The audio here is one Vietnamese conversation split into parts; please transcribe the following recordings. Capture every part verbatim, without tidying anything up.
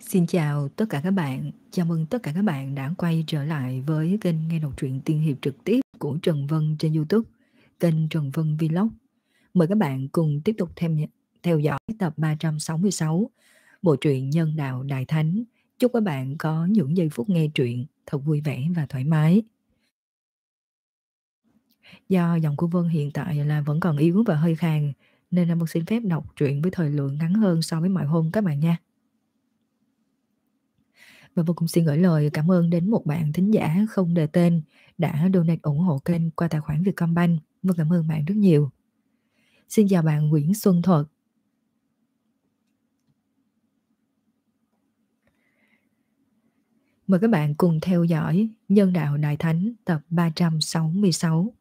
Xin chào tất cả các bạn, chào mừng tất cả các bạn đã quay trở lại với kênh nghe đọc truyện tiên hiệp trực tiếp của Trần Vân trên YouTube, kênh Trần Vân Vlog. Mời các bạn cùng tiếp tục thêm theo dõi tập ba trăm sáu mươi sáu, bộ truyện Nhân Đạo Đại Thánh. Chúc các bạn có những giây phút nghe truyện thật vui vẻ và thoải mái. Do giọng của Vân hiện tại là vẫn còn yếu và hơi khàn, nên là Vân xin phép đọc truyện với thời lượng ngắn hơn so với mọi hôm các bạn nha. Và Vân cũng xin gửi lời cảm ơn đến một bạn thính giả không đề tên đã donate ủng hộ kênh qua tài khoản Vietcombank. Vân cảm ơn bạn rất nhiều. Xin chào bạn Nguyễn Xuân Thuật. Mời các bạn cùng theo dõi Nhân Đạo Đại Thánh tập ba trăm sáu mươi sáu.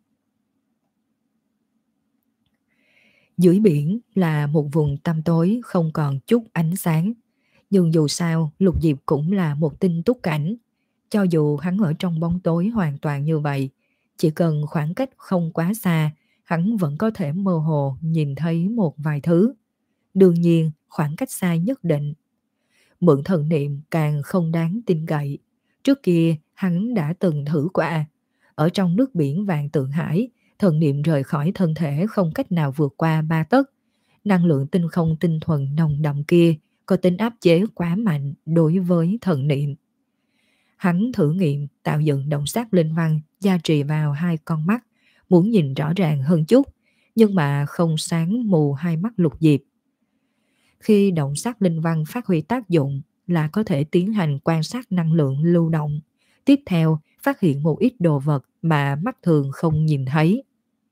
Dưới biển là một vùng tăm tối không còn chút ánh sáng. Nhưng dù sao, Lục Diệp cũng là một tinh túc cảnh. Cho dù hắn ở trong bóng tối hoàn toàn như vậy, chỉ cần khoảng cách không quá xa, hắn vẫn có thể mơ hồ nhìn thấy một vài thứ. Đương nhiên, khoảng cách xa nhất định. Mượn thần niệm càng không đáng tin cậy. Trước kia, hắn đã từng thử qua. Ở trong nước biển Vạn Tượng Hải, thần niệm rời khỏi thân thể không cách nào vượt qua ba tấc. Năng lượng tinh không tinh thuần nồng đậm kia có tính áp chế quá mạnh đối với thần niệm. Hắn thử nghiệm tạo dựng động sắc linh văn gia trì vào hai con mắt, muốn nhìn rõ ràng hơn chút, nhưng mà không sáng mù hai mắt Lục Diệp. Khi động sắc linh văn phát huy tác dụng là có thể tiến hành quan sát năng lượng lưu động, tiếp theo phát hiện một ít đồ vật mà mắt thường không nhìn thấy.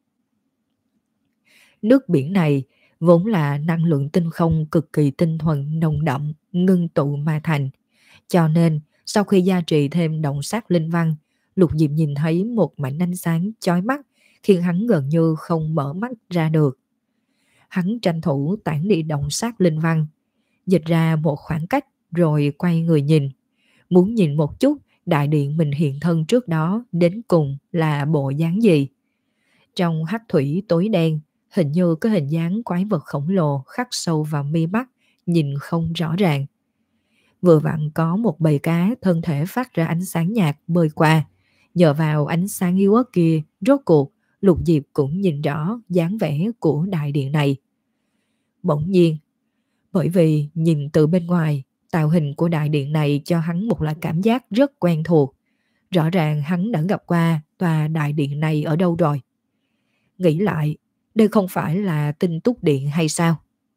Nước biển này vốn là năng lượng tinh không cực kỳ tinh thuần nồng đậm ngưng tụ mà thành, cho nên sau khi gia trì thêm động sắc linh văn, Lục Diệp nhìn thấy một mảnh ánh sáng chói mắt khiến hắn gần như không mở mắt ra được. Hắn tranh thủ tản đi động sắc linh văn, dịch ra một khoảng cách rồi quay người nhìn, muốn nhìn một chút đại điện mình hiện thân trước đó đến cùng là bộ dáng gì. Trong hắc thủy tối đen, hình như có hình dáng quái vật khổng lồ khắc sâu vào mi mắt, nhìn không rõ ràng. Vừa vặn có một bầy cá thân thể phát ra ánh sáng nhạt bơi qua. Nhờ vào ánh sáng yếu ớt kia, rốt cuộc Lục Diệp cũng nhìn rõ dáng vẻ của đại điện này. Bỗng nhiên, bởi vì nhìn từ bên ngoài, tạo hình của đại điện này cho hắn một loại cảm giác rất quen thuộc. Rõ ràng hắn đã gặp qua tòa đại điện này ở đâu rồi. Nghĩ lại, đây không phải là Tinh Túc Điện hay sao?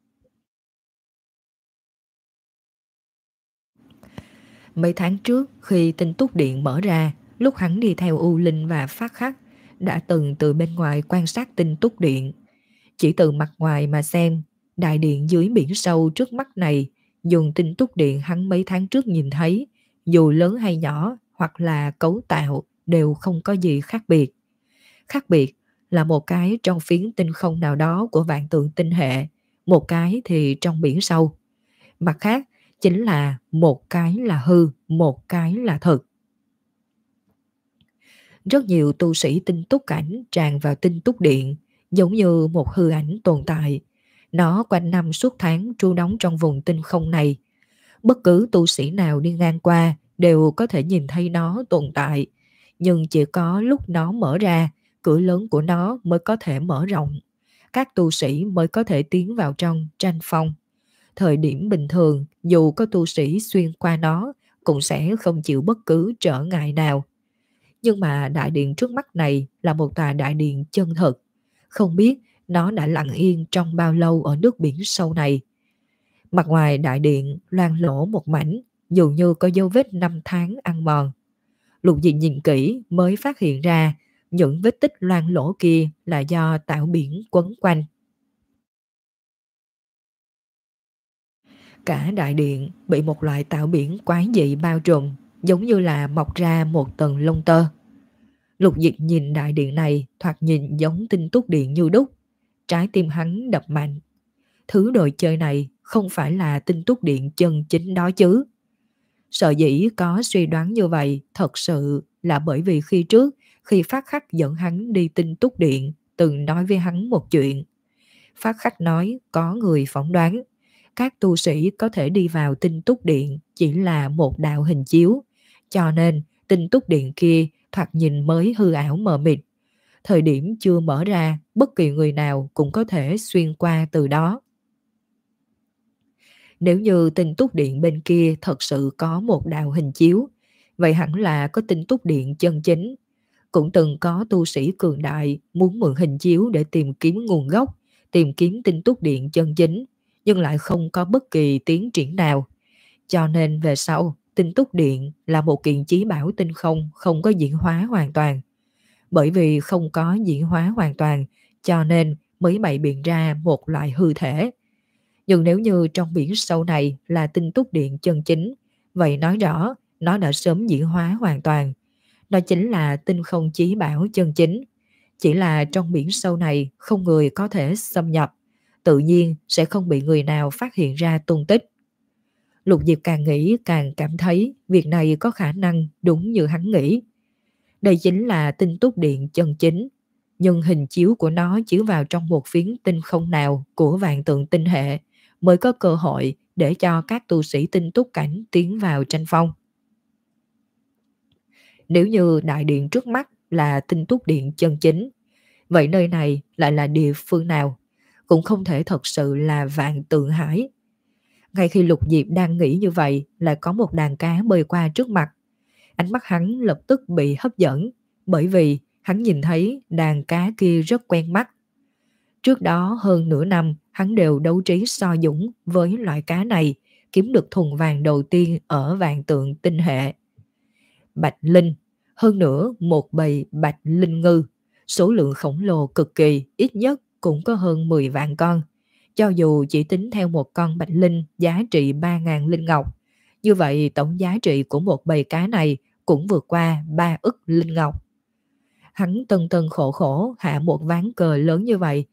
Mấy tháng trước khi Tinh Túc Điện mở ra, lúc hắn đi theo U Linh và Phát Khắc, đã từng từ bên ngoài quan sát Tinh Túc Điện. Chỉ từ mặt ngoài mà xem, đại điện dưới biển sâu trước mắt này, dùng Tinh Túc Điện hắn mấy tháng trước nhìn thấy, dù lớn hay nhỏ hoặc là cấu tạo đều không có gì khác biệt. Khác biệt là một cái trong phiến tinh không nào đó của vạn tượng tinh hệ, một cái thì trong biển sâu. Mặt khác chính là một cái là hư, một cái là thực. Rất nhiều tu sĩ tinh túc cảnh tràn vào tinh túc điện, giống như một hư ảnh tồn tại. Nó quanh năm suốt tháng trú đóng trong vùng tinh không này. Bất cứ tu sĩ nào đi ngang qua đều có thể nhìn thấy nó tồn tại, nhưng chỉ có lúc nó mở ra, cửa lớn của nó mới có thể mở rộng. Các tu sĩ mới có thể tiến vào trong tranh phong. Thời điểm bình thường, dù có tu sĩ xuyên qua nó, cũng sẽ không chịu bất cứ trở ngại nào. Nhưng mà đại điện trước mắt này là một tòa đại điện chân thực. Không biết nó đã lặng yên trong bao lâu ở nước biển sâu này. Mặt ngoài đại điện loang lỗ một mảnh, dường như có dấu vết năm tháng ăn mòn. Lục Diệp nhìn kỹ mới phát hiện ra những vết tích loang lỗ kia là do tạo biển quấn quanh. Cả đại điện bị một loại tạo biển quái dị bao trùm, giống như là mọc ra một tầng lông tơ. Lục Diệp nhìn đại điện này thoạt nhìn giống Tinh Túc Điện như đúc. Trái tim hắn đập mạnh. Thứ đồ chơi này không phải là Tinh Túc Điện chân chính đó chứ. Sợ dĩ có suy đoán như vậy thật sự là bởi vì khi trước, khi Phát Khắc dẫn hắn đi Tinh Túc Điện, từng nói với hắn một chuyện. Phát Khắc nói có người phỏng đoán các tu sĩ có thể đi vào tinh túc điện chỉ là một đạo hình chiếu, cho nên tinh túc điện kia thoạt nhìn mới hư ảo mờ mịt. Thời điểm chưa mở ra, bất kỳ người nào cũng có thể xuyên qua từ đó. Nếu như tinh túc điện bên kia thật sự có một đạo hình chiếu, vậy hẳn là có tinh túc điện chân chính. Cũng từng có tu sĩ cường đại muốn mượn hình chiếu để tìm kiếm nguồn gốc, tìm kiếm tinh túc điện chân chính, nhưng lại không có bất kỳ tiến triển nào. Cho nên về sau, tinh túc điện là một kiện chí bảo tinh không, không có diễn hóa hoàn toàn. Bởi vì không có diễn hóa hoàn toàn, cho nên mới bày biện ra một loại hư thể. Nhưng nếu như trong biển sâu này là tinh túc điện chân chính, vậy nói rõ nó đã sớm diễn hóa hoàn toàn. Đó chính là tinh không chí bảo chân chính. Chỉ là trong biển sâu này không người có thể xâm nhập, tự nhiên sẽ không bị người nào phát hiện ra tung tích. Lục Diệp càng nghĩ càng cảm thấy việc này có khả năng đúng như hắn nghĩ. Đây chính là tinh túc điện chân chính, nhưng hình chiếu của nó chiếu vào trong một phiến tinh không nào của vạn tượng tinh hệ mới có cơ hội để cho các tu sĩ tinh túc cảnh tiến vào tranh phong. Nếu như đại điện trước mắt là tinh túc điện chân chính, vậy nơi này lại là địa phương nào? Cũng không thể thật sự là vạn tượng hải. Ngay khi Lục Diệp đang nghĩ như vậy, lại có một đàn cá bơi qua trước mặt. Ánh mắt hắn lập tức bị hấp dẫn, bởi vì hắn nhìn thấy đàn cá kia rất quen mắt. Trước đó hơn nửa năm, hắn đều đấu trí so dũng với loại cá này, kiếm được thùng vàng đầu tiên ở vạn tượng tinh hệ. Bạch linh, hơn nữa một bầy bạch linh ngư, số lượng khổng lồ cực kỳ, ít nhất cũng có hơn mười vạn con. Cho dù chỉ tính theo một con bạch linh giá trị ba nghìn linh ngọc, như vậy tổng giá trị của một bầy cá này cũng vượt qua ba ức linh ngọc. Hắn tân tân khổ khổ hạ một ván cờ lớn như vậy,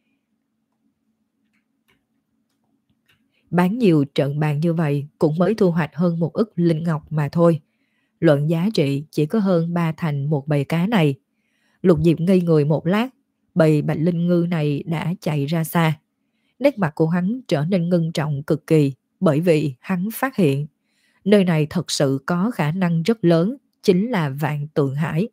bán nhiều trận bàn như vậy cũng mới thu hoạch hơn một ức linh ngọc mà thôi. Luận giá trị chỉ có hơn ba thành một bầy cá này. Lục Diệp ngây người một lát, bầy bạch linh ngư này đã chạy ra xa. Nét mặt của hắn trở nên ngưng trọng cực kỳ, bởi vì hắn phát hiện nơi này thật sự có khả năng rất lớn, chính là vạn tượng hải.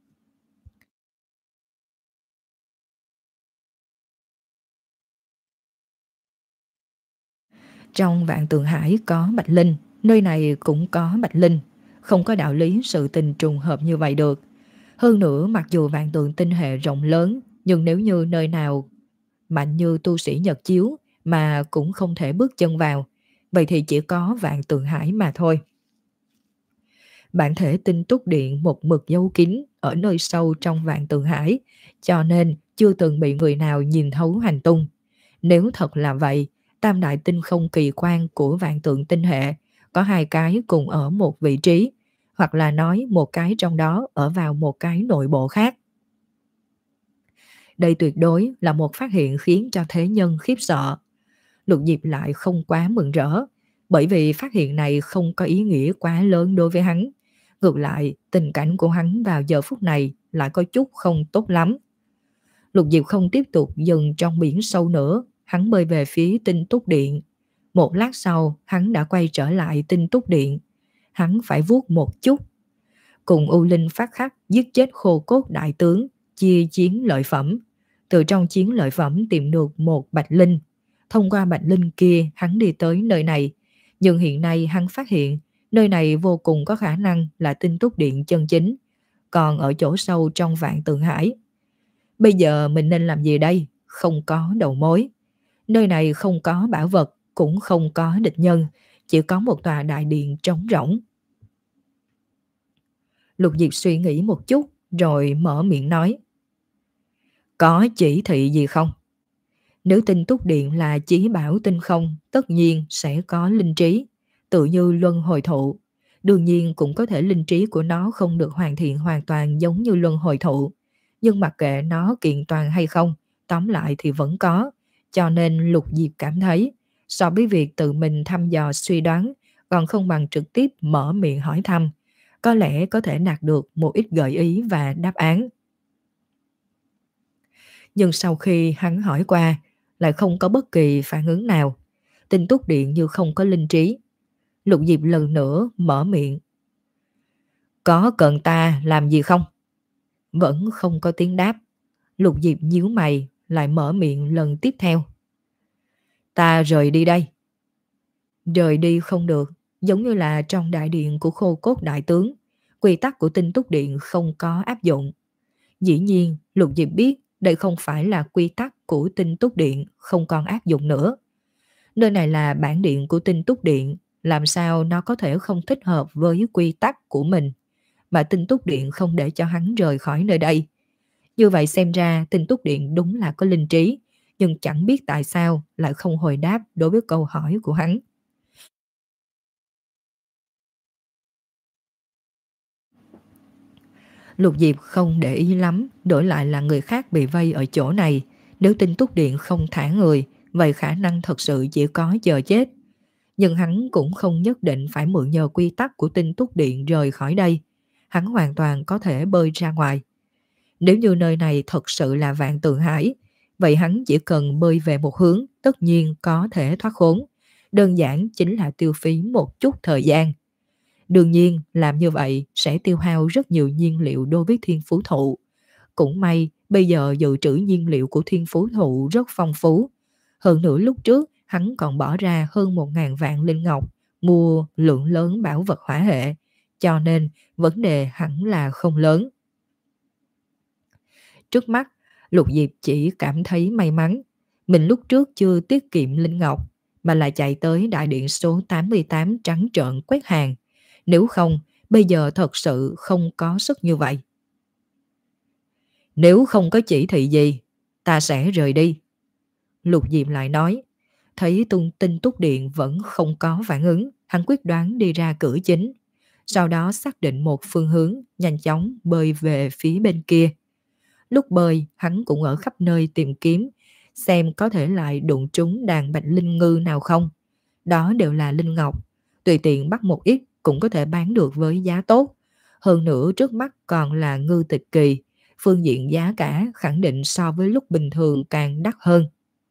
Trong vạn tượng hải có bạch linh, nơi này cũng có bạch linh, không có đạo lý sự tình trùng hợp như vậy được. Hơn nữa mặc dù vạn tượng tinh hệ rộng lớn, nhưng nếu như nơi nào mạnh như tu sĩ Nhật Chiếu mà cũng không thể bước chân vào, vậy thì chỉ có vạn tượng hải mà thôi. Bản thể tinh túc điện một mực giấu kín ở nơi sâu trong vạn tượng hải, cho nên chưa từng bị người nào nhìn thấu hành tung. Nếu thật là vậy, tam đại tinh không kỳ quan của vạn tượng tinh hệ có hai cái cùng ở một vị trí, hoặc là nói một cái trong đó ở vào một cái nội bộ khác. Đây tuyệt đối là một phát hiện khiến cho thế nhân khiếp sợ. Lục Diệp lại không quá mừng rỡ, bởi vì phát hiện này không có ý nghĩa quá lớn đối với hắn. Ngược lại, tình cảnh của hắn vào giờ phút này lại có chút không tốt lắm. Lục Diệp không tiếp tục dừng trong biển sâu nữa, hắn bơi về phía tinh túc điện. Một lát sau, hắn đã quay trở lại tinh túc điện. Hắn phải vuốt một chút. Cùng U Linh phát khắc giết chết khô cốt đại tướng, chia chiến lợi phẩm. Từ trong chiến lợi phẩm tìm được một bạch linh. Thông qua bạch linh kia, hắn đi tới nơi này. Nhưng hiện nay hắn phát hiện nơi này vô cùng có khả năng là tinh túc điện chân chính, còn ở chỗ sâu trong vạn tượng hải. Bây giờ mình nên làm gì đây? Không có đầu mối. Nơi này không có bảo vật, cũng không có địch nhân, chỉ có một tòa đại điện trống rỗng. Lục Diệp suy nghĩ một chút, rồi mở miệng nói. Có chỉ thị gì không? Nếu tinh túc điện là chí bảo tinh không, tất nhiên sẽ có linh trí, tự như luân hồi thụ. Đương nhiên cũng có thể linh trí của nó không được hoàn thiện hoàn toàn giống như luân hồi thụ. Nhưng mặc kệ nó kiện toàn hay không, tóm lại thì vẫn có. Cho nên Lục Diệp cảm thấy, so với việc tự mình thăm dò suy đoán, còn không bằng trực tiếp mở miệng hỏi thăm. Có lẽ có thể đạt được một ít gợi ý và đáp án. Nhưng sau khi hắn hỏi qua, lại không có bất kỳ phản ứng nào. Tinh Túc Điện như không có linh trí. Lục Diệp lần nữa mở miệng. Có cần ta làm gì không? Vẫn không có tiếng đáp. Lục Diệp nhíu mày lại mở miệng lần tiếp theo. Ta rời đi đây. Rời đi không được, giống như là trong đại điện của Khô Cốt đại tướng, quy tắc của Tinh Túc Điện không có áp dụng. Dĩ nhiên, Lục Diệp biết đây không phải là quy tắc của Tinh Túc Điện không còn áp dụng nữa. Nơi này là bản điện của Tinh Túc Điện, làm sao nó có thể không thích hợp với quy tắc của mình, mà Tinh Túc Điện không để cho hắn rời khỏi nơi đây. Như vậy xem ra Tinh Túc Điện đúng là có linh trí, nhưng chẳng biết tại sao lại không hồi đáp đối với câu hỏi của hắn. Lục Diệp không để ý lắm, đổi lại là người khác bị vây ở chỗ này. Nếu Tinh Túc Điện không thả người, vậy khả năng thật sự chỉ có chờ chết. Nhưng hắn cũng không nhất định phải mượn nhờ quy tắc của Tinh Túc Điện rời khỏi đây. Hắn hoàn toàn có thể bơi ra ngoài. Nếu như nơi này thật sự là Vạn Tượng Hải, vậy hắn chỉ cần bơi về một hướng, tất nhiên có thể thoát khốn. Đơn giản chính là tiêu phí một chút thời gian. Đương nhiên, làm như vậy sẽ tiêu hao rất nhiều nhiên liệu đối với thiên phú thụ. Cũng may, bây giờ dự trữ nhiên liệu của thiên phú thụ rất phong phú. Hơn nữa lúc trước, hắn còn bỏ ra hơn một ngàn vạn linh ngọc, mua lượng lớn bảo vật hỏa hệ. Cho nên, vấn đề hẳn là không lớn. Trước mắt, Lục Diệp chỉ cảm thấy may mắn. Mình lúc trước chưa tiết kiệm linh ngọc, mà lại chạy tới đại điện số tám mươi tám trắng trợn quét hàng. Nếu không, bây giờ thật sự không có sức như vậy. Nếu không có chỉ thị gì, ta sẽ rời đi. Lục Diệp lại nói. Thấy tung Tinh Túc Điện vẫn không có phản ứng, hắn quyết đoán đi ra cửa chính. Sau đó xác định một phương hướng, nhanh chóng bơi về phía bên kia. Lúc bơi, hắn cũng ở khắp nơi tìm kiếm, xem có thể lại đụng trúng đàn bạch linh ngư nào không. Đó đều là linh ngọc, tùy tiện bắt một ít cũng có thể bán được với giá tốt. Hơn nữa trước mắt còn là ngư tịch kỳ, phương diện giá cả khẳng định so với lúc bình thường càng đắt hơn.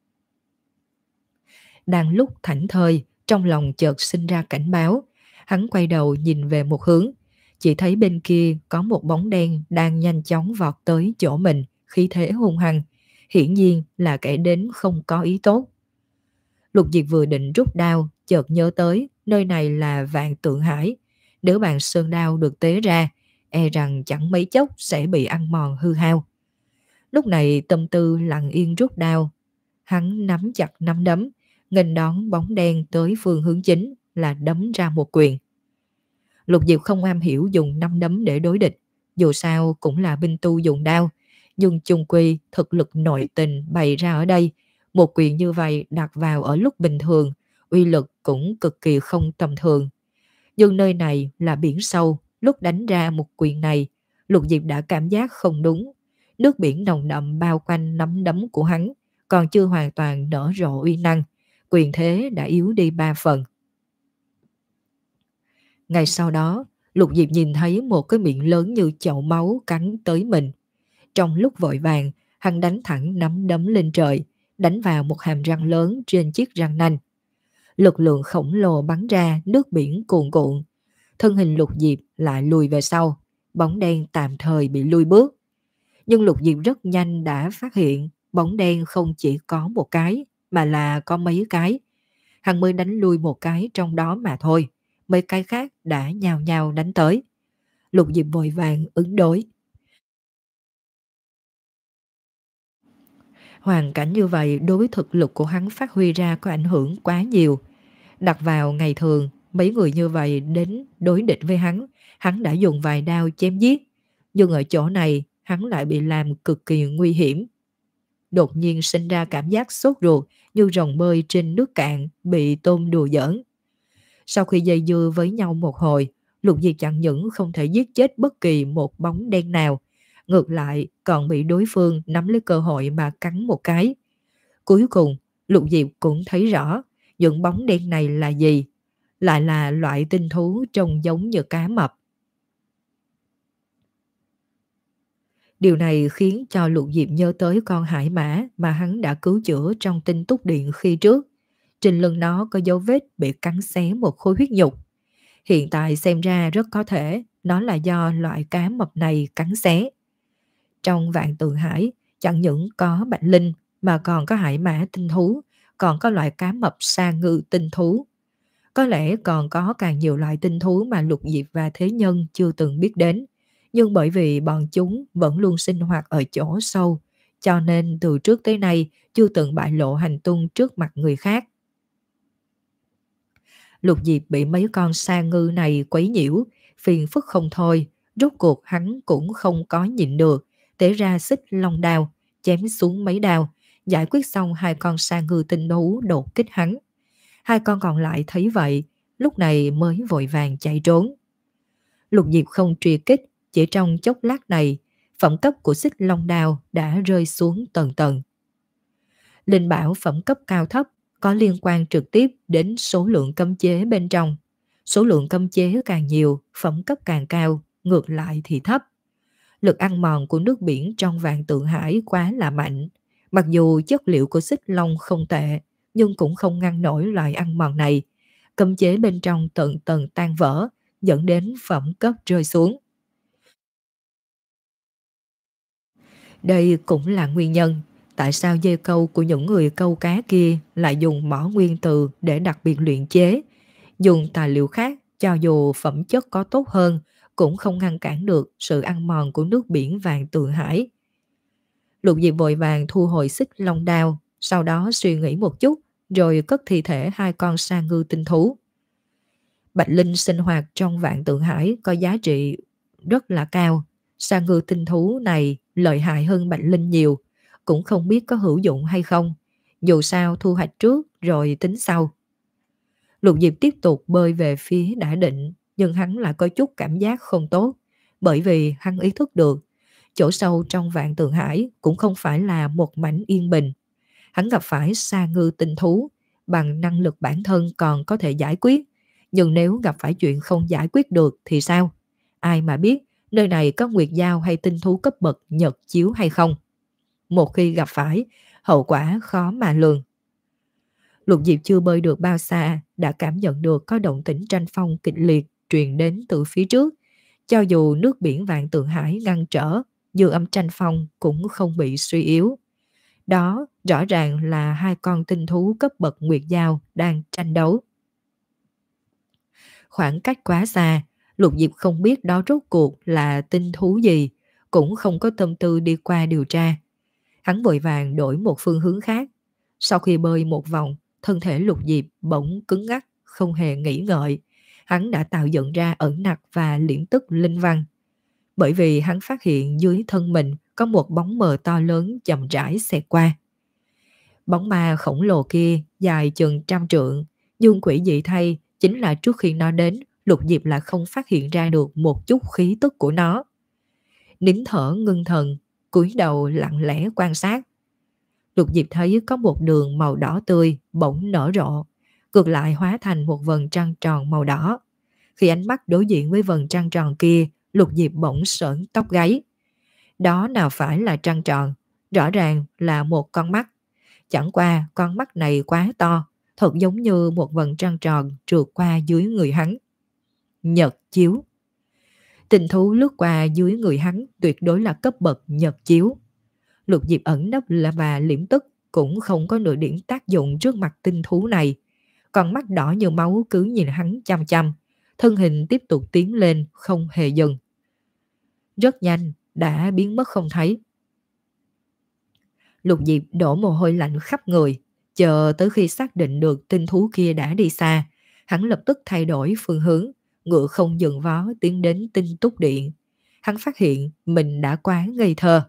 Đang lúc thảnh thơi, trong lòng chợt sinh ra cảnh báo. Hắn quay đầu nhìn về một hướng, chỉ thấy bên kia có một bóng đen đang nhanh chóng vọt tới chỗ mình, khí thế hung hăng, hiển nhiên là kẻ đến không có ý tốt. Lục Diệp vừa định rút đao, chợt nhớ tới nơi này là Vạn Tượng Hải. Nếu bàn sơn đao được tế ra, e rằng chẳng mấy chốc sẽ bị ăn mòn hư hao. Lúc này tâm tư lặng yên rút đao. Hắn nắm chặt nắm đấm, nghênh đón bóng đen tới phương hướng chính là đấm ra một quyền. Lục Diệp không am hiểu dùng nắm đấm để đối địch, dù sao cũng là binh tu dùng đao, nhưng chung quy thực lực nội tình bày ra ở đây, một quyền như vậy đặt vào ở lúc bình thường, uy lực cũng cực kỳ không tầm thường. Nhưng nơi này là biển sâu, lúc đánh ra một quyền này, Lục Diệp đã cảm giác không đúng. Nước biển nồng đậm bao quanh nắm đấm của hắn, còn chưa hoàn toàn nở rộ uy năng, quyền thế đã yếu đi ba phần. Ngay sau đó, Lục Diệp nhìn thấy một cái miệng lớn như chậu máu cắn tới mình. Trong lúc vội vàng, hắn đánh thẳng nắm đấm lên trời, đánh vào một hàm răng lớn trên chiếc răng nanh. Lực lượng khổng lồ bắn ra, nước biển cuồn cuộn. Thân hình Lục Diệp lại lùi về sau, bóng đen tạm thời bị lùi bước. Nhưng Lục Diệp rất nhanh đã phát hiện bóng đen không chỉ có một cái, mà là có mấy cái. Hắn mới đánh lui một cái trong đó mà thôi, mấy cái khác đã nhào nhào đánh tới. Lục Diệp vội vàng ứng đối. Hoàn cảnh như vậy đối với thực lực của hắn phát huy ra có ảnh hưởng quá nhiều. Đặt vào ngày thường, mấy người như vậy đến đối địch với hắn, hắn đã dùng vài đao chém giết. Nhưng ở chỗ này, hắn lại bị làm cực kỳ nguy hiểm. Đột nhiên sinh ra cảm giác sốt ruột như rồng bơi trên nước cạn bị tôm đùa giỡn. Sau khi dây dưa với nhau một hồi, Lục Diệp chẳng những không thể giết chết bất kỳ một bóng đen nào, ngược lại còn bị đối phương nắm lấy cơ hội mà cắn một cái. Cuối cùng, Lục Diệp cũng thấy rõ những bóng đen này là gì, lại là loại tinh thú trông giống như cá mập. Điều này khiến cho Lục Diệp nhớ tới con hải mã mà hắn đã cứu chữa trong Tinh Túc Điện khi trước. trên lưng nó có dấu vết bị cắn xé một khối huyết nhục. Hiện tại xem ra rất có thể nó là do loại cá mập này cắn xé. Trong vạn tượng hải chẳng những có bạch linh mà còn có hải mã tinh thú, còn có loại cá mập sa ngư tinh thú. Có lẽ còn có càng nhiều loại tinh thú mà Lục Diệp và thế nhân chưa từng biết đến. Nhưng bởi vì bọn chúng vẫn luôn sinh hoạt ở chỗ sâu, cho nên từ trước tới nay chưa từng bại lộ hành tung trước mặt người khác. Lục Diệp bị mấy con sa ngư này quấy nhiễu, phiền phức không thôi, rốt cuộc hắn cũng không có nhịn được, tế ra xích long đao, chém xuống mấy đao, giải quyết xong hai con sa ngư tinh thú đột kích hắn. Hai con còn lại thấy vậy, lúc này mới vội vàng chạy trốn. Lục Diệp không truy kích, chỉ trong chốc lát này, phẩm cấp của xích long đao đã rơi xuống tầng tầng. Linh bảo phẩm cấp cao thấp có liên quan trực tiếp đến số lượng cấm chế bên trong. Số lượng cấm chế càng nhiều, phẩm cấp càng cao, ngược lại thì thấp. Lực ăn mòn của nước biển trong vạn tượng hải quá là mạnh. Mặc dù chất liệu của xích long không tệ, nhưng cũng không ngăn nổi loại ăn mòn này. Cấm chế bên trong tận tầng tan vỡ, dẫn đến phẩm cấp rơi xuống. Đây cũng là nguyên nhân tại sao dây câu của những người câu cá kia lại dùng mỏ nguyên từ để đặc biệt luyện chế. Dùng tài liệu khác cho dù phẩm chất có tốt hơn cũng không ngăn cản được sự ăn mòn của nước biển vạn tượng hải. Lục Diệp vội vàng thu hồi xích long đao, sau đó suy nghĩ một chút rồi cất thi thể hai con sa ngư tinh thú. Bạch linh sinh hoạt trong vạn tượng hải có giá trị rất là cao. Sa ngư tinh thú này lợi hại hơn bạch linh nhiều, cũng không biết có hữu dụng hay không. Dù sao thu hoạch trước rồi tính sau. Lục Diệp tiếp tục bơi về phía đã định, nhưng hắn lại có chút cảm giác không tốt, bởi vì hắn ý thức được chỗ sâu trong vạn tượng hải cũng không phải là một mảnh yên bình. Hắn gặp phải sa ngư tinh thú, bằng năng lực bản thân còn có thể giải quyết, nhưng nếu gặp phải chuyện không giải quyết được thì sao? Ai mà biết nơi này có nguyệt dao hay tinh thú cấp bậc nhật chiếu hay không? Một khi gặp phải, hậu quả khó mà lường. Lục Diệp chưa bơi được bao xa đã cảm nhận được có động tĩnh tranh phong kịch liệt truyền đến từ phía trước. Cho dù nước biển vạn tượng hải ngăn trở, dư âm tranh phong cũng không bị suy yếu. Đó rõ ràng là hai con tinh thú cấp bậc nguyệt dao đang tranh đấu. Khoảng cách quá xa, Lục Diệp không biết đó rốt cuộc là tinh thú gì, cũng không có tâm tư đi qua điều tra. Hắn vội vàng đổi một phương hướng khác. Sau khi bơi một vòng, thân thể Lục Diệp bỗng cứng ngắc, không hề nghĩ ngợi. Hắn đã tạo dựng ra ẩn nặc và liễm tức linh văn. Bởi vì hắn phát hiện dưới thân mình có một bóng mờ to lớn chậm rãi xẹt qua. Bóng ma khổng lồ kia dài chừng trăm trượng, nhưng quỷ dị thay chính là trước khi nó đến, Lục Diệp lại không phát hiện ra được một chút khí tức của nó. Nín thở ngưng thần, cúi đầu lặng lẽ quan sát. Lục Diệp thấy có một đường màu đỏ tươi bỗng nở rộ, ngược lại hóa thành một vầng trăng tròn màu đỏ. Khi ánh mắt đối diện với vầng trăng tròn kia, Lục Diệp bỗng sởn tóc gáy. Đó nào phải là trăng tròn, rõ ràng là một con mắt. Chẳng qua con mắt này quá to, thật giống như một vầng trăng tròn trượt qua dưới người hắn. Nhật chiếu. Tình thú lướt qua dưới người hắn tuyệt đối là cấp bậc nhật chiếu. Lục Diệp ẩn nấp là và liễm tức cũng không có nửa điểm tác dụng trước mặt tinh thú này. Con mắt đỏ như máu cứ nhìn hắn chăm chăm, thân hình tiếp tục tiến lên không hề dừng. Rất nhanh đã biến mất không thấy. Lục Diệp đổ mồ hôi lạnh khắp người, chờ tới khi xác định được tinh thú kia đã đi xa, hắn lập tức thay đổi phương hướng, ngựa không dừng vó tiến đến Tinh Túc Điện. Hắn phát hiện mình đã quá ngây thơ.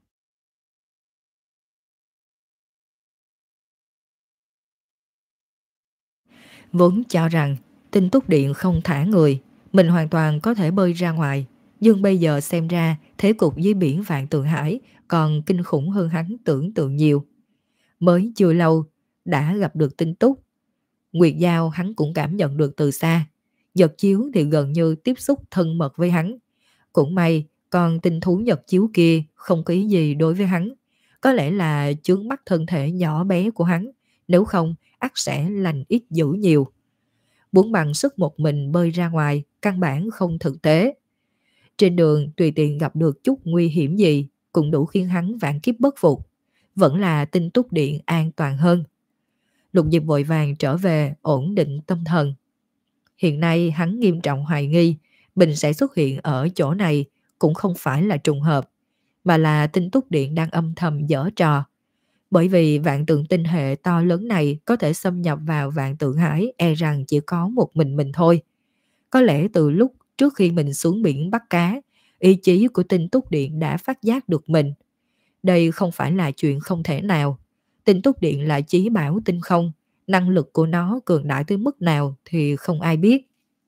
Vốn cho rằng Tinh Túc Điện không thả người, mình hoàn toàn có thể bơi ra ngoài, nhưng bây giờ xem ra thế cục dưới biển vạn tượng hải còn kinh khủng hơn hắn tưởng tượng nhiều. Mới chưa lâu đã gặp được Tinh Túc. Nguyệt Giao hắn cũng cảm nhận được từ xa, Nhật chiếu thì gần như tiếp xúc thân mật với hắn. Cũng may còn tinh thú Nhật chiếu kia không có ý gì đối với hắn, có lẽ là chướng mắt thân thể nhỏ bé của hắn, nếu không ắt sẽ lành ít dữ nhiều. Muốn bằng sức một mình bơi ra ngoài, căn bản không thực tế. Trên đường tùy tiện gặp được chút nguy hiểm gì cũng đủ khiến hắn vạn kiếp bất phục. Vẫn là tinh túc điện an toàn hơn. Lục Diệp vội vàng trở về ổn định tâm thần. Hiện nay hắn nghiêm trọng hoài nghi mình sẽ xuất hiện ở chỗ này cũng không phải là trùng hợp, mà là tinh túc điện đang âm thầm giở trò. Bởi vì vạn tượng tinh hệ to lớn này có thể xâm nhập vào vạn tượng hải e rằng chỉ có một mình mình thôi. Có lẽ từ lúc trước khi mình xuống biển bắt cá, ý chí của tinh túc điện đã phát giác được mình. Đây không phải là chuyện không thể nào. Tinh túc điện là chí bảo tinh không, năng lực của nó cường đại tới mức nào thì không ai biết.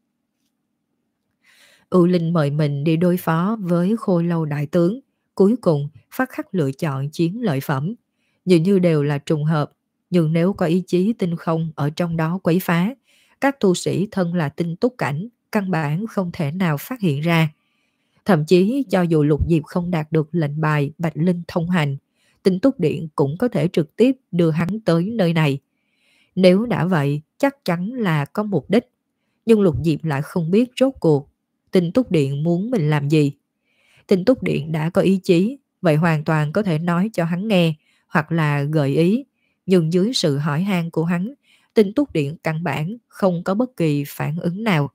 U Linh mời mình đi đối phó với Khô Lâu đại tướng, cuối cùng phát khắc lựa chọn chiến lợi phẩm. Dường như đều là trùng hợp, nhưng nếu có ý chí tinh không ở trong đó quấy phá, các tu sĩ thân là tinh túc cảnh, căn bản không thể nào phát hiện ra. Thậm chí cho dù Lục Diệp không đạt được lệnh bài Bạch Linh thông hành, tinh túc điện cũng có thể trực tiếp đưa hắn tới nơi này. Nếu đã vậy, chắc chắn là có mục đích. Nhưng Lục Diệp lại không biết rốt cuộc tinh túc điện muốn mình làm gì. Tinh túc điện đã có ý chí, vậy hoàn toàn có thể nói cho hắn nghe, hoặc là gợi ý. Nhưng dưới sự hỏi han của hắn, tinh túc điện căn bản không có bất kỳ phản ứng nào.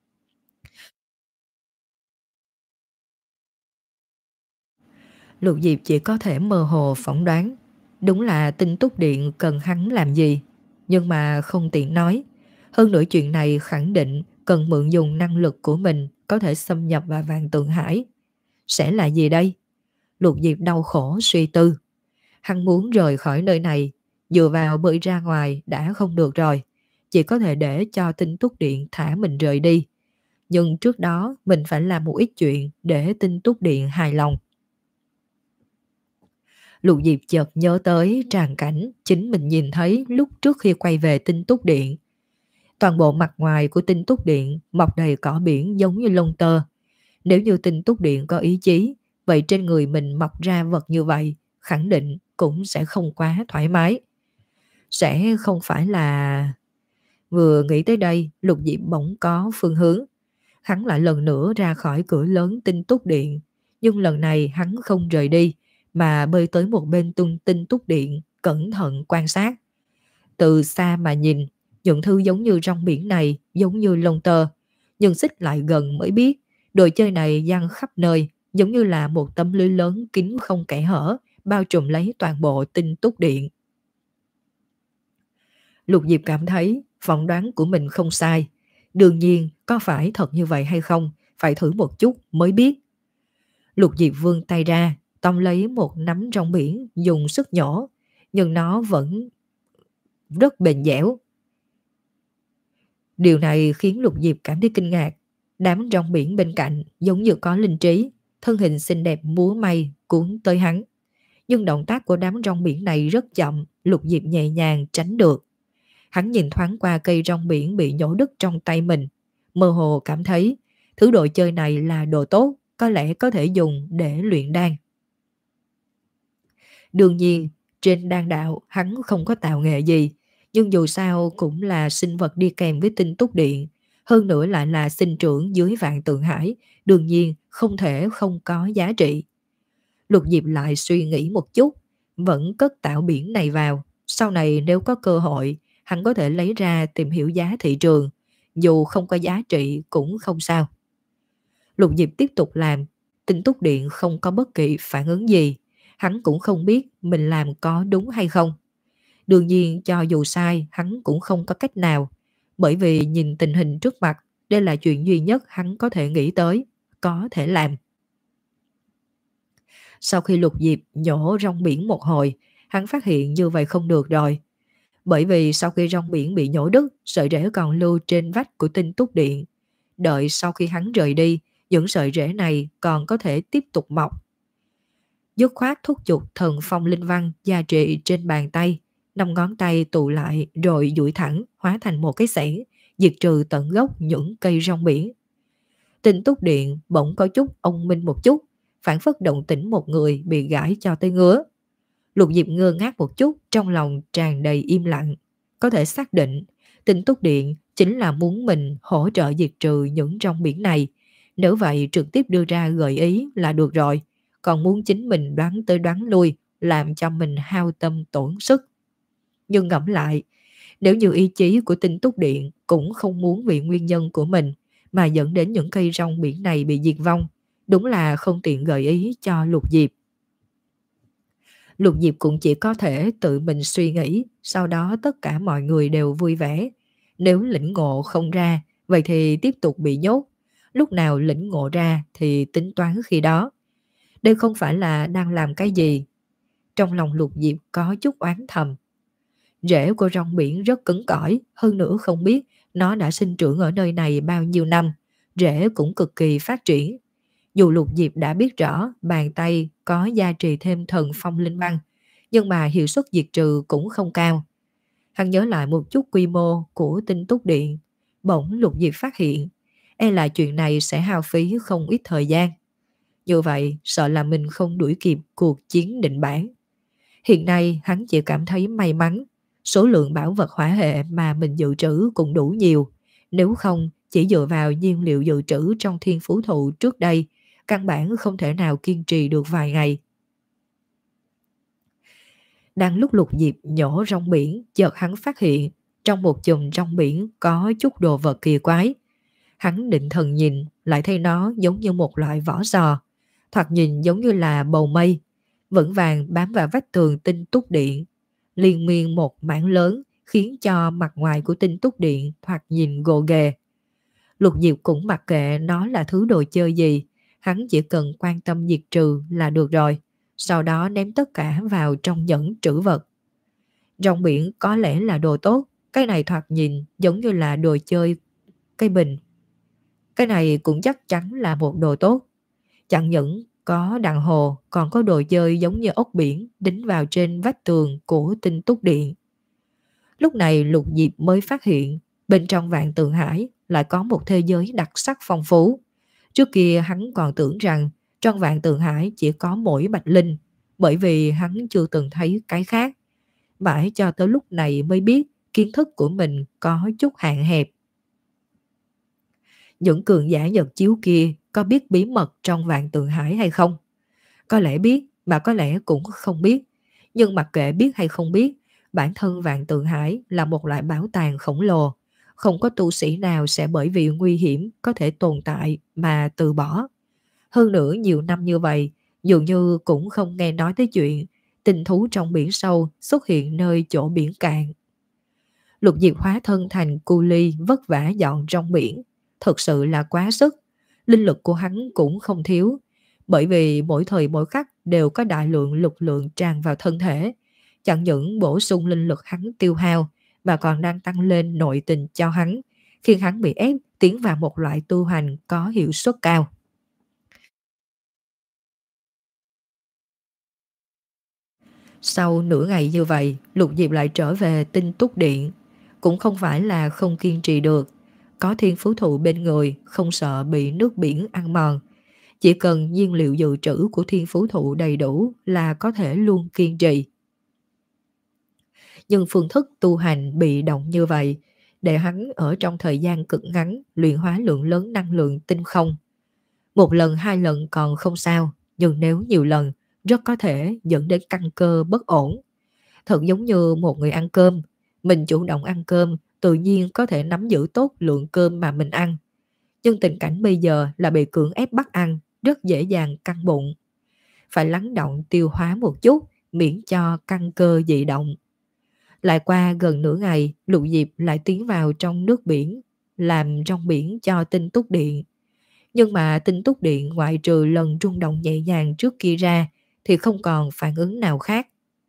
Lục Diệp chỉ có thể mơ hồ phỏng đoán. Đúng là tinh túc điện cần hắn làm gì, nhưng mà không tiện nói. Hơn nữa chuyện này khẳng định cần mượn dùng năng lực của mình có thể xâm nhập vào vạn tượng hải. Sẽ là gì đây? Lục Diệp đau khổ suy tư. Hắn muốn rời khỏi nơi này, dựa vào bơi ra ngoài đã không được rồi. Chỉ có thể để cho tinh túc điện thả mình rời đi. Nhưng trước đó mình phải làm một ít chuyện để tinh túc điện hài lòng. Lục Diệp chợt nhớ tới tràng cảnh chính mình nhìn thấy lúc trước khi quay về tinh túc điện. Toàn bộ mặt ngoài của tinh túc điện mọc đầy cỏ biển giống như lông tơ. Nếu như tinh túc điện có ý chí, vậy trên người mình mọc ra vật như vậy, khẳng định cũng sẽ không quá thoải mái. Sẽ không phải là... Vừa nghĩ tới đây, Lục Diệp bỗng có phương hướng. Hắn lại lần nữa ra khỏi cửa lớn tinh túc điện. Nhưng lần này hắn không rời đi, mà bơi tới một bên tung tinh túc điện, cẩn thận quan sát. Từ xa mà nhìn, những thứ giống như rong biển này giống như lông tơ. Nhưng xích lại gần mới biết, đồ chơi này giăng khắp nơi, giống như là một tấm lưới lớn kín không kẽ hở, bao trùm lấy toàn bộ tinh túc điện. Lục Diệp cảm thấy phỏng đoán của mình không sai. Đương nhiên, có phải thật như vậy hay không, phải thử một chút mới biết. Lục Diệp vươn tay ra, tóm lấy một nắm rong biển dùng sức nhổ, nhưng nó vẫn rất bền dẻo. Điều này khiến Lục Diệp cảm thấy kinh ngạc. Đám rong biển bên cạnh giống như có linh trí, thân hình xinh đẹp múa may cuốn tới hắn. Nhưng động tác của đám rong biển này rất chậm, Lục Diệp nhẹ nhàng tránh được. Hắn nhìn thoáng qua cây rong biển bị nhổ đứt trong tay mình, mơ hồ cảm thấy thứ đồ chơi này là đồ tốt, có lẽ có thể dùng để luyện đan. Đương nhiên, trên đan đạo hắn không có tạo nghệ gì, nhưng dù sao cũng là sinh vật đi kèm với tinh túc điện, hơn nữa lại là sinh trưởng dưới vạn tượng hải, đương nhiên không thể không có giá trị. Lục Diệp lại suy nghĩ một chút, vẫn cất tạo biển này vào, sau này nếu có cơ hội, hắn có thể lấy ra tìm hiểu giá thị trường, dù không có giá trị cũng không sao. Lục Diệp tiếp tục làm, tinh túc điện không có bất kỳ phản ứng gì, hắn cũng không biết mình làm có đúng hay không. Đương nhiên cho dù sai hắn cũng không có cách nào, bởi vì nhìn tình hình trước mặt, đây là chuyện duy nhất hắn có thể nghĩ tới, có thể làm. Sau khi Lục Diệp nhổ rong biển một hồi, hắn phát hiện như vậy không được rồi. Bởi vì sau khi rong biển bị nhổ đứt, sợi rễ còn lưu trên vách của tinh túc điện. Đợi sau khi hắn rời đi, những sợi rễ này còn có thể tiếp tục mọc. Dứt khoát thúc giục thần phong linh văn gia trị trên bàn tay, năm ngón tay tụ lại rồi duỗi thẳng hóa thành một cái xẻng, diệt trừ tận gốc những cây rong biển. Tinh túc điện bỗng có chút ông minh một chút, phản phất động tĩnh một người bị gãi cho tới ngứa. Lục Diệp ngơ ngác một chút, trong lòng tràn đầy im lặng. có thể xác định Tinh Túc Điện chính là muốn mình hỗ trợ diệt trừ những rong biển này. Nếu vậy trực tiếp đưa ra gợi ý là được rồi, còn muốn chính mình đoán tới đoán lui, làm cho mình hao tâm tổn sức. Nhưng ngẫm lại, nếu như ý chí của Tinh Túc Điện cũng không muốn vì nguyên nhân của mình mà dẫn đến những cây rong biển này bị diệt vong, đúng là không tiện gợi ý cho Lục Diệp. Lục Diệp cũng chỉ có thể tự mình suy nghĩ, sau đó tất cả mọi người đều vui vẻ. Nếu lĩnh ngộ không ra, vậy thì tiếp tục bị nhốt. Lúc nào lĩnh ngộ ra thì tính toán khi đó. Đây không phải là đang làm cái gì. Trong lòng Lục Diệp có chút oán thầm. Rễ của rong biển rất cứng cỏi, hơn nữa không biết nó đã sinh trưởng ở nơi này bao nhiêu năm. Rễ cũng cực kỳ phát triển. Dù Lục Diệp đã biết rõ bàn tay có gia trì thêm thần phong linh văn, nhưng mà hiệu suất diệt trừ cũng không cao. Hắn nhớ lại một chút quy mô của Tinh Túc Điện, bỗng Lục Diệp phát hiện, e là chuyện này sẽ hao phí không ít thời gian. Như vậy, sợ là mình không đuổi kịp cuộc chiến định bản. Hiện nay hắn chỉ cảm thấy may mắn, số lượng bảo vật hỏa hệ mà mình dự trữ cũng đủ nhiều. Nếu không, chỉ dựa vào nhiên liệu dự trữ trong thiên phú thụ trước đây, căn bản không thể nào kiên trì được vài ngày. Đang lúc Lục Diệp nhổ rong biển, chợt hắn phát hiện trong một chùm rong biển có chút đồ vật kỳ quái. Hắn định thần nhìn, lại thấy nó giống như một loại vỏ sò, thoạt nhìn giống như là bầu mây, vững vàng bám vào vách tường Tinh Túc Điện, liên miên một mảng lớn, khiến cho mặt ngoài của Tinh Túc Điện thoạt nhìn gồ ghề. Lục Diệp cũng mặc kệ nó là thứ đồ chơi gì, hắn chỉ cần quan tâm diệt trừ là được rồi, sau đó ném tất cả vào trong nhẫn trữ vật. Rong biển có lẽ là đồ tốt, cái này thoạt nhìn giống như là đồ chơi cây bình. Cái này cũng chắc chắn là một đồ tốt. Chẳng những có đàn hồ, còn có đồ chơi giống như ốc biển đính vào trên vách tường của Tinh Túc Điện. Lúc này Lục Diệp mới phát hiện bên trong Vạn Tượng Hải lại có một thế giới đặc sắc phong phú. Trước kia hắn còn tưởng rằng trong Vạn Tượng Hải chỉ có mỗi Bạch Linh, bởi vì hắn chưa từng thấy cái khác. Mãi cho tới lúc này mới biết kiến thức của mình có chút hạn hẹp. Những cường giả Nhật chiếu kia có biết bí mật trong Vạn Tượng Hải hay không? Có lẽ biết, mà có lẽ cũng không biết. Nhưng mặc kệ biết hay không biết, bản thân Vạn Tượng Hải là một loại bảo tàng khổng lồ. Không có tu sĩ nào sẽ bởi vì nguy hiểm có thể tồn tại mà từ bỏ. Hơn nữa nhiều năm như vậy, dường như cũng không nghe nói tới chuyện tình thú trong biển sâu xuất hiện nơi chỗ biển cạn. Lục Diệp hóa thân thành cu ly vất vả dọn rong biển, thật sự là quá sức. Linh lực của hắn cũng không thiếu, bởi vì mỗi thời mỗi khắc đều có đại lượng lực lượng tràn vào thân thể. Chẳng những bổ sung linh lực hắn tiêu hao, mà còn đang tăng lên nội tình cho hắn, khiến hắn bị ép tiến vào một loại tu hành có hiệu suất cao. Sau nửa ngày như vậy, Lục Diệp lại trở về Tinh Túc Điện. Cũng không phải là không kiên trì được, có thiên phú thụ bên người, không sợ bị nước biển ăn mòn. Chỉ cần nhiên liệu dự trữ của thiên phú thụ đầy đủ là có thể luôn kiên trì. Nhưng phương thức tu hành bị động như vậy, để hắn ở trong thời gian cực ngắn luyện hóa lượng lớn năng lượng tinh không. Một lần hai lần còn không sao, nhưng nếu nhiều lần, rất có thể dẫn đến căn cơ bất ổn. Thật giống như một người ăn cơm, mình chủ động ăn cơm, tự nhiên có thể nắm giữ tốt lượng cơm mà mình ăn. Nhưng tình cảnh bây giờ là bị cưỡng ép bắt ăn, rất dễ dàng căng bụng. Phải lắng động tiêu hóa một chút, miễn cho căn cơ dị động. Lại qua gần nửa ngày, Lục Diệp lại tiến vào trong nước biển, làm rong biển cho Tinh Túc Điện. Nhưng mà Tinh Túc Điện ngoại trừ lần rung động nhẹ nhàng trước kia ra, thì không còn phản ứng nào khác.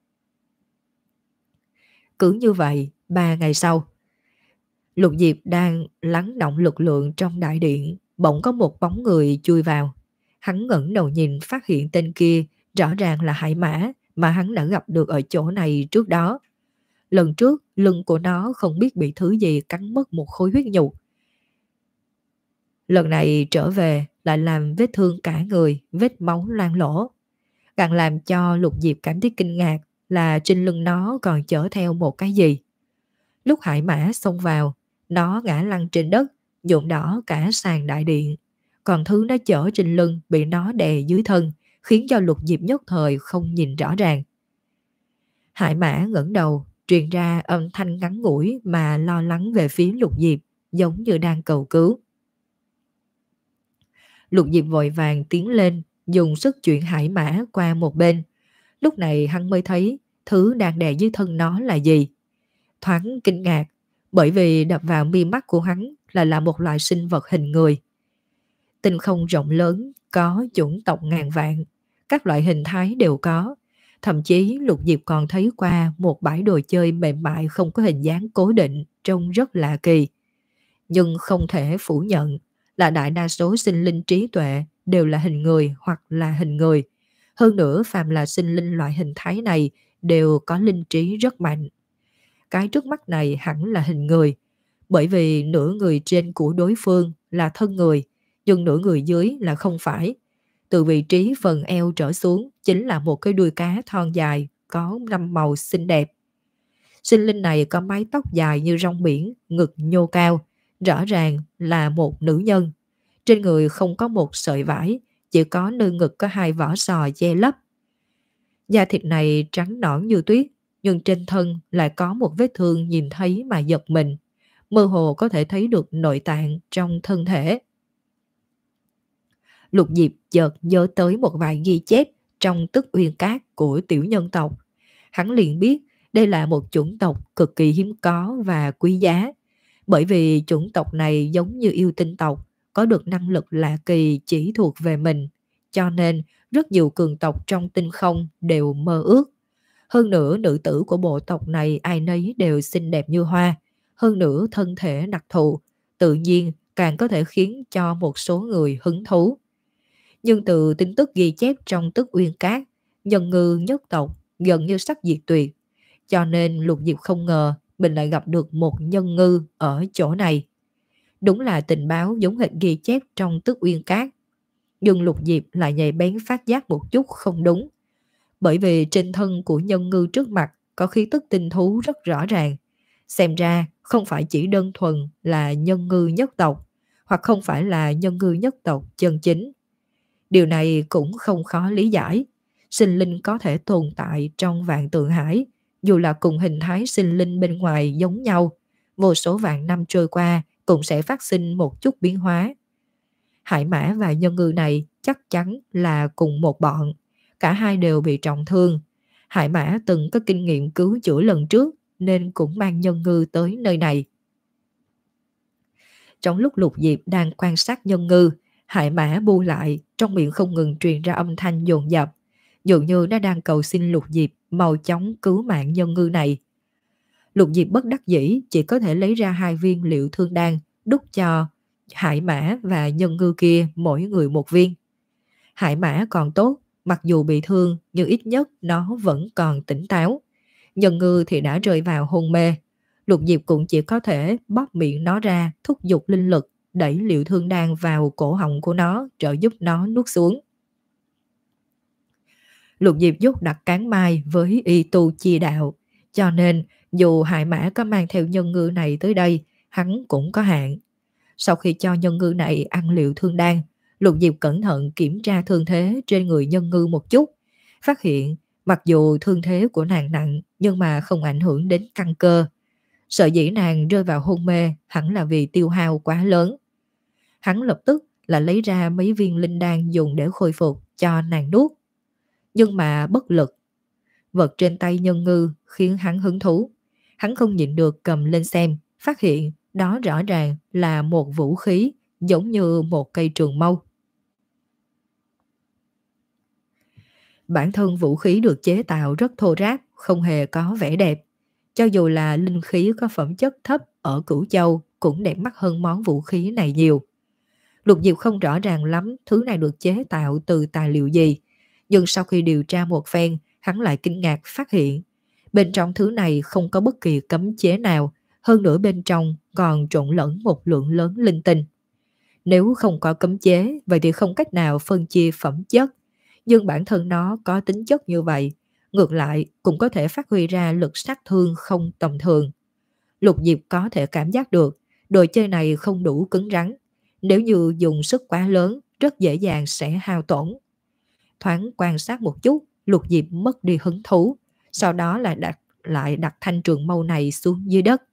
Cứ như vậy, ba ngày sau, Lục Diệp đang lắng động lực lượng trong đại điện, bỗng có một bóng người chui vào. Hắn ngẩng đầu nhìn, phát hiện tên kia rõ ràng là Hải Mã mà hắn đã gặp được ở chỗ này trước đó. Lần trước, lưng của nó không biết bị thứ gì cắn mất một khối huyết nhục. Lần này trở về lại làm vết thương cả người, vết máu loang lỗ. Càng làm cho Lục Diệp cảm thấy kinh ngạc là trên lưng nó còn chở theo một cái gì. Lúc Hải Mã xông vào, nó ngã lăn trên đất, nhuộm đỏ cả sàn đại điện. Còn thứ nó chở trên lưng bị nó đè dưới thân, khiến cho Lục Diệp nhất thời không nhìn rõ ràng. Hải Mã ngẩng đầu, truyền ra âm thanh ngắn ngủi mà lo lắng về phía Lục Diệp, giống như đang cầu cứu. Lục Diệp vội vàng tiến lên, dùng sức chuyển Hải Mã qua một bên. Lúc này hắn mới thấy thứ đang đè dưới thân nó là gì. Thoáng kinh ngạc, bởi vì đập vào mi mắt của hắn là là một loại sinh vật hình người. Tinh không rộng lớn, có chủng tộc ngàn vạn, các loại hình thái đều có. Thậm chí Lục Diệp còn thấy qua một bãi đồ chơi mềm mại không có hình dáng cố định, trông rất lạ kỳ. Nhưng không thể phủ nhận là đại đa số sinh linh trí tuệ đều là hình người hoặc là hình người. Hơn nữa phàm là sinh linh loại hình thái này đều có linh trí rất mạnh. Cái trước mắt này hẳn là hình người, bởi vì nửa người trên của đối phương là thân người, nhưng nửa người dưới là không phải. Từ vị trí phần eo trở xuống chính là một cái đuôi cá thon dài, có năm màu xinh đẹp. Sinh linh này có mái tóc dài như rong biển, ngực nhô cao, rõ ràng là một nữ nhân. Trên người không có một sợi vải, chỉ có nơi ngực có hai vỏ sò che lấp. Da thịt này trắng nõn như tuyết, nhưng trên thân lại có một vết thương nhìn thấy mà giật mình. Mơ hồ có thể thấy được nội tạng trong thân thể. Lục Diệp chợt nhớ tới một vài ghi chép trong Tức Uyên Cát của tiểu nhân tộc. Hắn liền biết đây là một chủng tộc cực kỳ hiếm có và quý giá, bởi vì chủng tộc này giống như yêu tinh tộc, có được năng lực lạ kỳ chỉ thuộc về mình, cho nên rất nhiều cường tộc trong tinh không đều mơ ước. Hơn nữa nữ tử của bộ tộc này ai nấy đều xinh đẹp như hoa, hơn nữa thân thể đặc thù, tự nhiên càng có thể khiến cho một số người hứng thú. Nhưng từ tin tức ghi chép trong Tức Uyên Cát, nhân ngư nhất tộc gần như sắp diệt tuyệt, cho nên Lục Diệp không ngờ mình lại gặp được một nhân ngư ở chỗ này. Đúng là tình báo giống hệt ghi chép trong Tức Uyên Cát, nhưng Lục Diệp lại nhạy bén phát giác một chút không đúng, bởi vì trên thân của nhân ngư trước mặt có khí tức tinh thú rất rõ ràng. Xem ra không phải chỉ đơn thuần là nhân ngư nhất tộc, hoặc không phải là nhân ngư nhất tộc chân chính. Điều này cũng không khó lý giải. Sinh linh có thể tồn tại trong vạn tượng hải, dù là cùng hình thái sinh linh bên ngoài giống nhau, vô số vạn năm trôi qua cũng sẽ phát sinh một chút biến hóa. Hải Mã và nhân ngư này chắc chắn là cùng một bọn. Cả hai đều bị trọng thương. Hải Mã từng có kinh nghiệm cứu chữa lần trước nên cũng mang nhân ngư tới nơi này. Trong lúc Lục Diệp đang quan sát nhân ngư, Hải Mã bu lại, trong miệng không ngừng truyền ra âm thanh dồn dập, dường như nó đang cầu xin Lục Diệp mau chóng cứu mạng nhân ngư này. Lục Diệp bất đắc dĩ chỉ có thể lấy ra hai viên liệu thương đan đút cho Hải Mã và nhân ngư kia mỗi người một viên. Hải Mã còn tốt, mặc dù bị thương nhưng ít nhất nó vẫn còn tỉnh táo. Nhân ngư thì đã rơi vào hôn mê. Lục Diệp cũng chỉ có thể bóp miệng nó ra, thúc giục linh lực, đẩy liệu thương đan vào cổ họng của nó, trợ giúp nó nuốt xuống. Lục Diệp dốt đặt cán mai với y tu chi đạo, cho nên dù Hải Mã có mang theo nhân ngư này tới đây, hắn cũng có hạn. Sau khi cho nhân ngư này ăn liệu thương đan, Lục Diệp cẩn thận kiểm tra thương thế trên người nhân ngư một chút, phát hiện mặc dù thương thế của nàng nặng nhưng mà không ảnh hưởng đến căn cơ. Sợ dĩ nàng rơi vào hôn mê hẳn là vì tiêu hao quá lớn. Hắn lập tức là lấy ra mấy viên linh đan dùng để khôi phục cho nàng nuốt. Nhưng mà bất lực. Vật trên tay nhân ngư khiến hắn hứng thú. Hắn không nhịn được cầm lên xem, phát hiện đó rõ ràng là một vũ khí giống như một cây trường mâu. Bản thân vũ khí được chế tạo rất thô ráp, không hề có vẻ đẹp. Cho dù là linh khí có phẩm chất thấp ở Cửu Châu cũng đẹp mắt hơn món vũ khí này nhiều. Lục Diệp không rõ ràng lắm thứ này được chế tạo từ tài liệu gì, nhưng sau khi điều tra một phen, hắn lại kinh ngạc phát hiện bên trong thứ này không có bất kỳ cấm chế nào, hơn nữa bên trong còn trộn lẫn một lượng lớn linh tinh. Nếu không có cấm chế, vậy thì không cách nào phân chia phẩm chất, nhưng bản thân nó có tính chất như vậy, ngược lại cũng có thể phát huy ra lực sát thương không tầm thường. Lục Diệp có thể cảm giác được đồ chơi này không đủ cứng rắn. Nếu như dùng sức quá lớn, rất dễ dàng sẽ hao tổn. Thoáng quan sát một chút, Lục Diệp mất đi hứng thú, sau đó là đặt lại đặt thanh trường mâu này xuống dưới đất.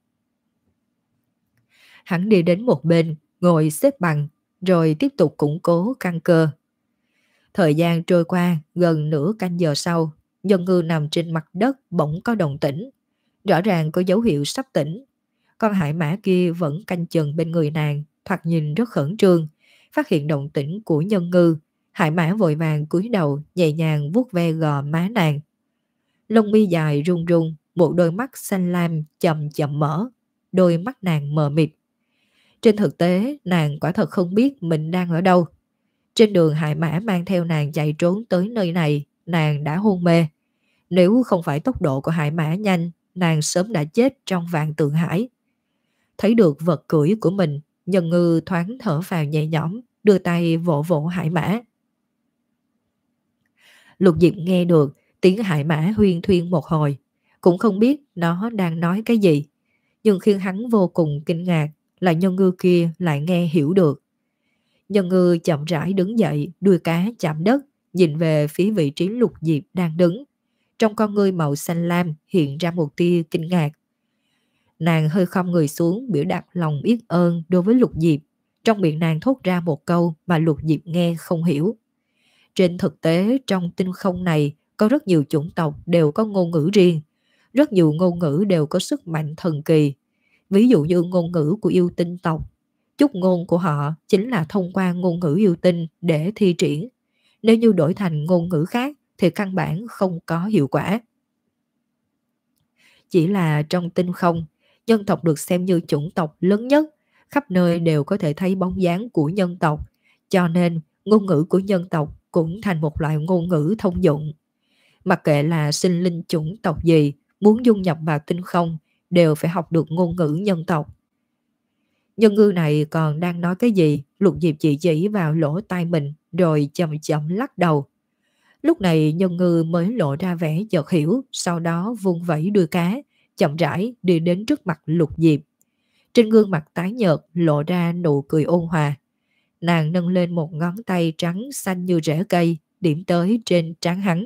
Hắn đi đến một bên, ngồi xếp bằng, rồi tiếp tục củng cố căn cơ. Thời gian trôi qua, gần nửa canh giờ sau, Nhân Ngư nằm trên mặt đất bỗng có động tĩnh. Rõ ràng có dấu hiệu sắp tỉnh. Con hải mã kia vẫn canh chừng bên người nàng, thoạt nhìn rất khẩn trương. Phát hiện động tĩnh của Nhân Ngư, hải mã vội vàng cúi đầu nhẹ nhàng vuốt ve gò má nàng. Lông mi dài run run, một đôi mắt xanh lam chậm chậm mở, đôi mắt nàng mờ mịt. Trên thực tế, nàng quả thật không biết mình đang ở đâu. Trên đường hải mã mang theo nàng chạy trốn tới nơi này, nàng đã hôn mê. Nếu không phải tốc độ của hải mã nhanh, nàng sớm đã chết trong vạn tượng hải. Thấy được vật cưỡi của mình, Nhân Ngư thoáng thở vào nhẹ nhõm, đưa tay vỗ vỗ hải mã. Lục Diệp nghe được tiếng hải mã huyên thuyên một hồi, cũng không biết nó đang nói cái gì. Nhưng khiến hắn vô cùng kinh ngạc là Nhân Ngư kia lại nghe hiểu được. Nhân Ngư chậm rãi đứng dậy, đuôi cá chạm đất, nhìn về phía vị trí Lục Diệp đang đứng. Trong con ngươi màu xanh lam hiện ra một tia kinh ngạc. Nàng hơi khom người xuống biểu đạt lòng biết ơn đối với Lục Diệp. Trong miệng nàng thốt ra một câu mà Lục Diệp nghe không hiểu. Trên thực tế, trong tinh không này có rất nhiều chủng tộc đều có ngôn ngữ riêng. Rất nhiều ngôn ngữ đều có sức mạnh thần kỳ. Ví dụ như ngôn ngữ của yêu tinh tộc. Chúc ngôn của họ chính là thông qua ngôn ngữ yêu tinh để thi triển. Nếu như đổi thành ngôn ngữ khác thì căn bản không có hiệu quả. Chỉ là trong tinh không, nhân tộc được xem như chủng tộc lớn nhất, khắp nơi đều có thể thấy bóng dáng của nhân tộc, cho nên ngôn ngữ của nhân tộc cũng thành một loại ngôn ngữ thông dụng. Mặc kệ là sinh linh chủng tộc gì, muốn dung nhập vào tinh không đều phải học được ngôn ngữ nhân tộc. Nhân Ngư này còn đang nói cái gì, Lục Diệp chỉ chỉ vào lỗ tai mình rồi chậm chậm lắc đầu. Lúc này Nhân Ngư mới lộ ra vẻ chợt hiểu, sau đó vung vẩy đuôi cá, chậm rãi đi đến trước mặt Lục Diệp. Trên gương mặt tái nhợt lộ ra nụ cười ôn hòa. Nàng nâng lên một ngón tay trắng xanh như rễ cây, điểm tới trên trán hắn.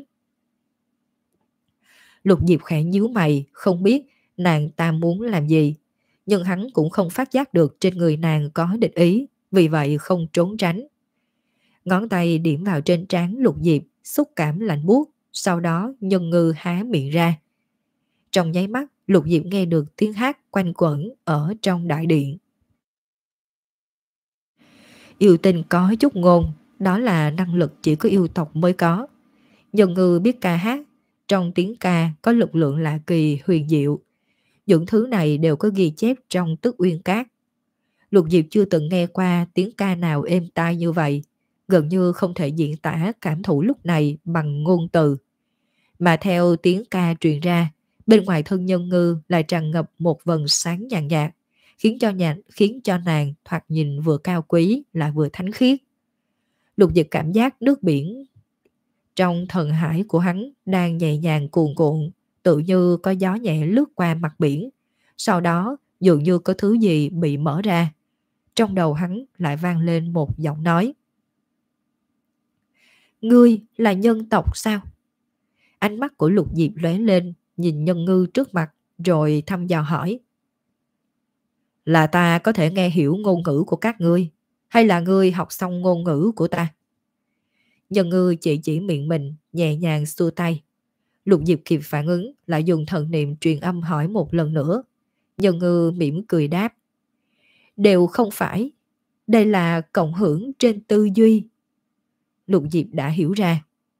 Lục Diệp khẽ nhíu mày, không biết nàng ta muốn làm gì. Nhưng hắn cũng không phát giác được trên người nàng có địch ý, vì vậy không trốn tránh. Ngón tay điểm vào trên trán Lục Diệp, xúc cảm lạnh buốt, sau đó Nhân Ngư há miệng ra. Trong nháy mắt, Lục Diệp nghe được tiếng hát quanh quẩn ở trong đại điện. Yêu tinh có chút ngôn, đó là năng lực chỉ có yêu tộc mới có. Nhân Ngư biết ca hát, trong tiếng ca có lực lượng lạ kỳ huyền diệu. Những thứ này đều có ghi chép trong Tức Uyên Các. Lục Diệp chưa từng nghe qua tiếng ca nào êm tai như vậy, gần như không thể diễn tả cảm thụ lúc này bằng ngôn từ. Mà theo tiếng ca truyền ra, bên ngoài thân Nhân Ngư lại tràn ngập một vầng sáng nhàn nhạt, khiến cho nhạc khiến cho nàng thoạt nhìn vừa cao quý lại vừa thánh khiết. Lục Diệp cảm giác nước biển trong thần hải của hắn đang nhẹ nhàng cuồn cuộn, tự như có gió nhẹ lướt qua mặt biển. Sau đó dường như có thứ gì bị mở ra. Trong đầu hắn lại vang lên một giọng nói. Ngươi là nhân tộc sao? Ánh mắt của Lục Diệp lóe lên, nhìn Nhân Ngư trước mặt rồi thăm dò hỏi. Là ta có thể nghe hiểu ngôn ngữ của các ngươi, hay là ngươi học xong ngôn ngữ của ta? Nhân Ngư chỉ chỉ miệng mình, nhẹ nhàng xua tay. Lục Diệp kịp phản ứng, lại dùng thần niệm truyền âm hỏi một lần nữa. Nhân Ngư mỉm cười đáp. Đều không phải, đây là cộng hưởng trên tư duy. Lục Diệp đã hiểu ra.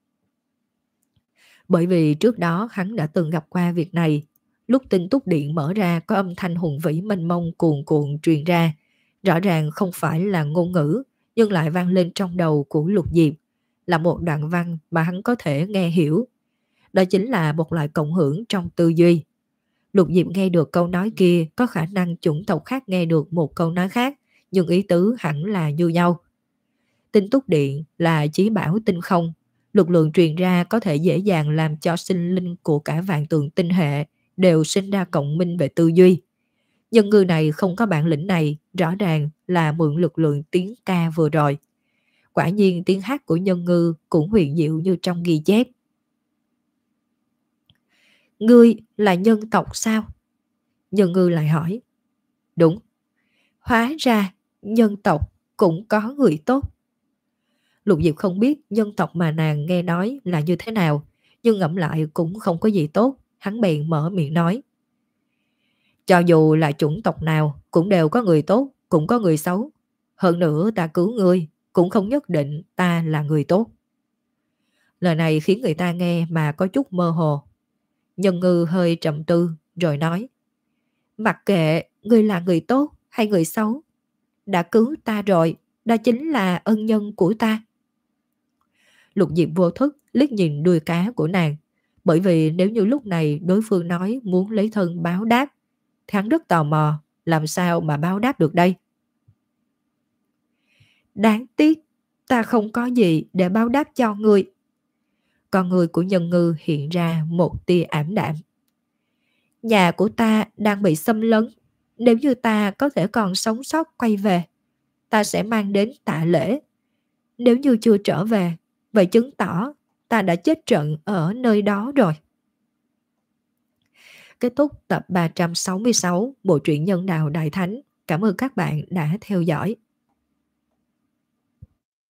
Bởi vì trước đó hắn đã từng gặp qua việc này. Lúc tinh túc điện mở ra có âm thanh hùng vĩ mênh mông cuồn cuộn truyền ra. Rõ ràng không phải là ngôn ngữ, nhưng lại vang lên trong đầu của Lục Diệp. Là một đoạn văn mà hắn có thể nghe hiểu. Đó chính là một loại cộng hưởng trong tư duy. Lục Diệp nghe được câu nói kia, có khả năng chủng tộc khác nghe được một câu nói khác, nhưng ý tứ hẳn là như nhau. Tinh túc điện là chí bảo tinh không, lực lượng truyền ra có thể dễ dàng làm cho sinh linh của cả vạn tượng tinh hệ đều sinh ra cộng minh về tư duy. Nhân ngư này không có bản lĩnh này, rõ ràng là mượn lực lượng tiếng ca vừa rồi. Quả nhiên tiếng hát của nhân ngư cũng huyền diệu như trong ghi chép. Ngươi là nhân tộc sao? Nhân ngư lại hỏi. Đúng. Hóa ra nhân tộc cũng có người tốt. Lục Diệp không biết nhân tộc mà nàng nghe nói là như thế nào, nhưng ngẫm lại cũng không có gì tốt. Hắn bèn mở miệng nói. Cho dù là chủng tộc nào cũng đều có người tốt, cũng có người xấu. Hơn nữa ta cứu ngươi cũng không nhất định ta là người tốt. Lời này khiến người ta nghe mà có chút mơ hồ. Nhân ngư hơi trầm tư rồi nói. Mặc kệ ngươi là người tốt hay người xấu, đã cứu ta rồi, đó chính là ân nhân của ta. Lục Diệp vô thức liếc nhìn đuôi cá của nàng, bởi vì nếu như lúc này đối phương nói muốn lấy thân báo đáp, hắn rất tò mò làm sao mà báo đáp được đây. Đáng tiếc ta không có gì để báo đáp cho ngươi. Con người của nhân ngư hiện ra một tia ảm đạm. Nhà của ta đang bị xâm lấn, nếu như ta có thể còn sống sót quay về, ta sẽ mang đến tạ lễ. Nếu như chưa trở về, vậy chứng tỏ ta đã chết trận ở nơi đó rồi. Kết thúc tập ba trăm sáu mươi sáu bộ truyện Nhân Đạo Đại Thánh. Cảm ơn các bạn đã theo dõi.